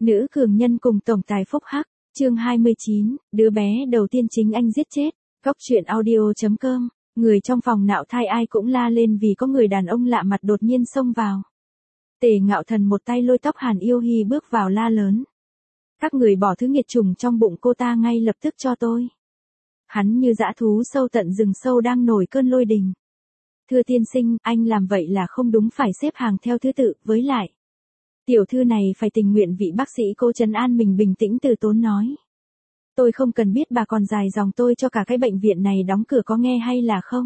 Nữ cường nhân cùng tổng tài phúc hắc, chương 29, đứa bé đầu tiên chính anh giết chết. Góc truyện audio.com, người trong phòng nạo thai ai cũng la lên vì có người đàn ông lạ mặt đột nhiên xông vào. Tề Ngạo Thần một tay lôi tóc Hàn Yêu Hi bước vào la lớn. Các người bỏ thứ nghiệt chủng trong bụng cô ta ngay lập tức cho tôi. Hắn như dã thú sâu tận rừng sâu đang nổi cơn lôi đình. Thưa tiên sinh, anh làm vậy là không đúng, phải xếp hàng theo thứ tự, với lại. Tiểu thư này phải tình nguyện, vị bác sĩ cô trấn an mình bình tĩnh từ tốn nói. Tôi không cần biết bà còn dài dòng tôi cho cả cái bệnh viện này đóng cửa có nghe hay là không?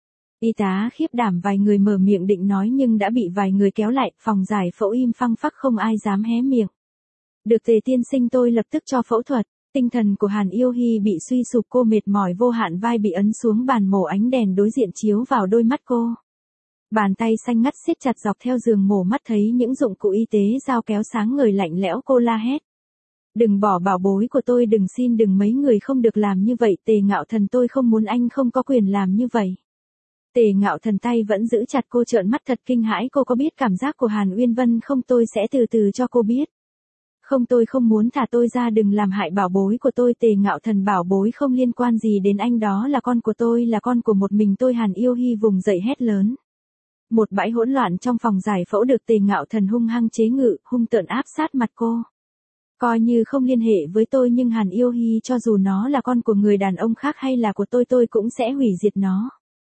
Y tá khiếp đảm vài người mở miệng định nói nhưng đã bị vài người kéo lại, phòng giải phẫu im phăng phắc không ai dám hé miệng. Được Tề tiên sinh, tôi lập tức cho phẫu thuật. Tinh thần của Hàn Yêu Hi bị suy sụp, cô mệt mỏi vô hạn, vai bị ấn xuống bàn mổ, ánh đèn đối diện chiếu vào đôi mắt cô. Bàn tay xanh ngắt siết chặt dọc theo giường mổ, mắt thấy những dụng cụ y tế, dao kéo sáng ngời lạnh lẽo, cô la hét. Đừng bỏ bảo bối của tôi, đừng, xin đừng, mấy người không được làm như vậy. Tề Ngạo Thần, tôi không muốn, anh không có quyền làm như vậy. Tề Ngạo Thần tay vẫn giữ chặt cô, trợn mắt thật kinh hãi. Cô có biết cảm giác của Hàn Uyên Vân không? Tôi sẽ từ từ cho cô biết. Không, tôi không muốn, thả tôi ra, đừng làm hại bảo bối của tôi. Tề Ngạo Thần, bảo bối không liên quan gì đến anh, đó là con của tôi, là con của một mình tôi. Hàn Yêu Hi vùng dậy hét lớn. Một bãi hỗn loạn trong phòng giải phẫu được Tề Ngạo Thần hung hăng chế ngự, hung tợn áp sát mặt cô. Coi như không liên hệ với tôi, nhưng Hàn Yêu Hi, cho dù nó là con của người đàn ông khác hay là của tôi cũng sẽ hủy diệt nó.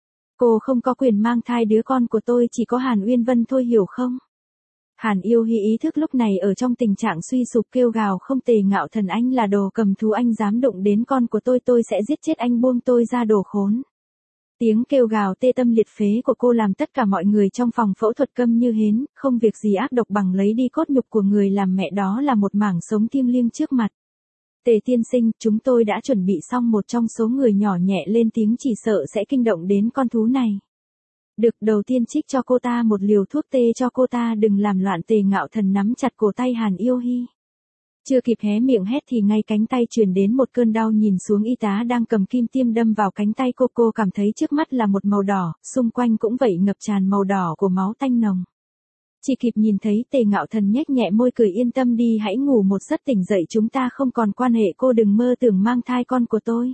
Cô không có quyền mang thai đứa con của tôi, chỉ có Hàn Uyên Vân thôi, hiểu không? Hàn Yêu Hi ý thức lúc này ở trong tình trạng suy sụp, kêu gào không. Tề Ngạo Thần, anh là đồ cầm thú, anh dám đụng đến con của tôi sẽ giết chết anh, buông tôi ra, đồ khốn. Tiếng kêu gào tê tâm liệt phế của cô làm tất cả mọi người trong phòng phẫu thuật câm như hến, không việc gì ác độc bằng lấy đi cốt nhục của người làm mẹ, đó là một mảng sống thiêng liêng trước mặt. Tề tiên sinh, chúng tôi đã chuẩn bị xong. Một trong số người nhỏ nhẹ lên tiếng, chỉ sợ sẽ kinh động đến con thú này. Được, đầu tiên trích cho cô ta một liều thuốc tê cho cô ta, đừng làm loạn. Tề Ngạo Thần nắm chặt cổ tay Hàn Yêu Hi. Chưa kịp hé miệng hét thì ngay cánh tay truyền đến một cơn đau, nhìn xuống y tá đang cầm kim tiêm đâm vào cánh tay cô cảm thấy trước mắt là một màu đỏ, xung quanh cũng vậy, ngập tràn màu đỏ của máu tanh nồng. Chỉ kịp nhìn thấy Tề Ngạo Thần nhếch nhẹ môi cười, yên tâm đi, hãy ngủ một giấc, tỉnh dậy chúng ta không còn quan hệ, cô đừng mơ tưởng mang thai con của tôi.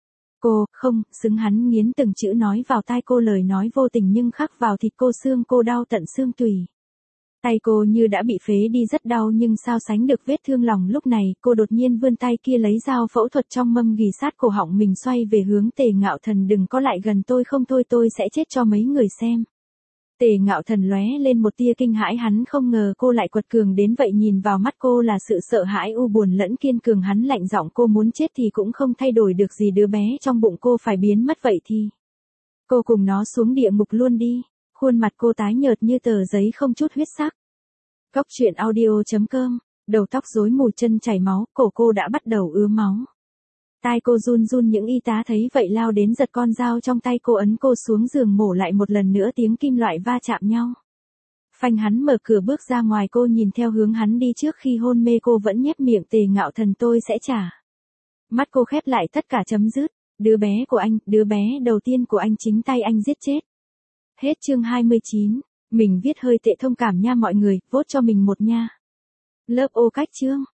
Cô, không, xứng, hắn nghiến từng chữ nói vào tai cô, lời nói vô tình nhưng khắc vào thịt cô, xương cô đau tận xương tủy. Tay cô như đã bị phế đi, rất đau nhưng sao sánh được vết thương lòng lúc này. Cô đột nhiên vươn tay kia lấy dao phẫu thuật trong mâm ghì sát cổ họng mình, xoay về hướng Tề Ngạo Thần, đừng có lại gần tôi, không thôi tôi sẽ chết cho mấy người xem. Tề Ngạo Thần lóe lên một tia kinh hãi, hắn không ngờ cô lại quật cường đến vậy, nhìn vào mắt cô là sự sợ hãi, u buồn lẫn kiên cường. Hắn lạnh giọng, cô muốn chết thì cũng không thay đổi được gì, đứa bé trong bụng cô phải biến mất, vậy thì cô cùng nó xuống địa ngục luôn đi. Khuôn mặt cô tái nhợt như tờ giấy, không chút huyết sắc. Góc truyện audio.com, đầu tóc rối mù, chân chảy máu, cổ cô đã bắt đầu ứa máu. Tai cô run run, những y tá thấy vậy lao đến giật con dao trong tay cô, ấn cô xuống giường mổ lại một lần nữa, tiếng kim loại va chạm nhau. Phanh, hắn mở cửa bước ra ngoài, cô nhìn theo hướng hắn đi, trước khi hôn mê cô vẫn nhếch miệng. Tề Ngạo Thần, tôi sẽ trả. Mắt cô khép lại, tất cả chấm dứt. Đứa bé của anh, đứa bé đầu tiên của anh, chính tay anh giết chết. Hết chương 29. Mình viết hơi tệ, thông cảm nha mọi người, vote cho mình một nha. Lớp ô cách chương.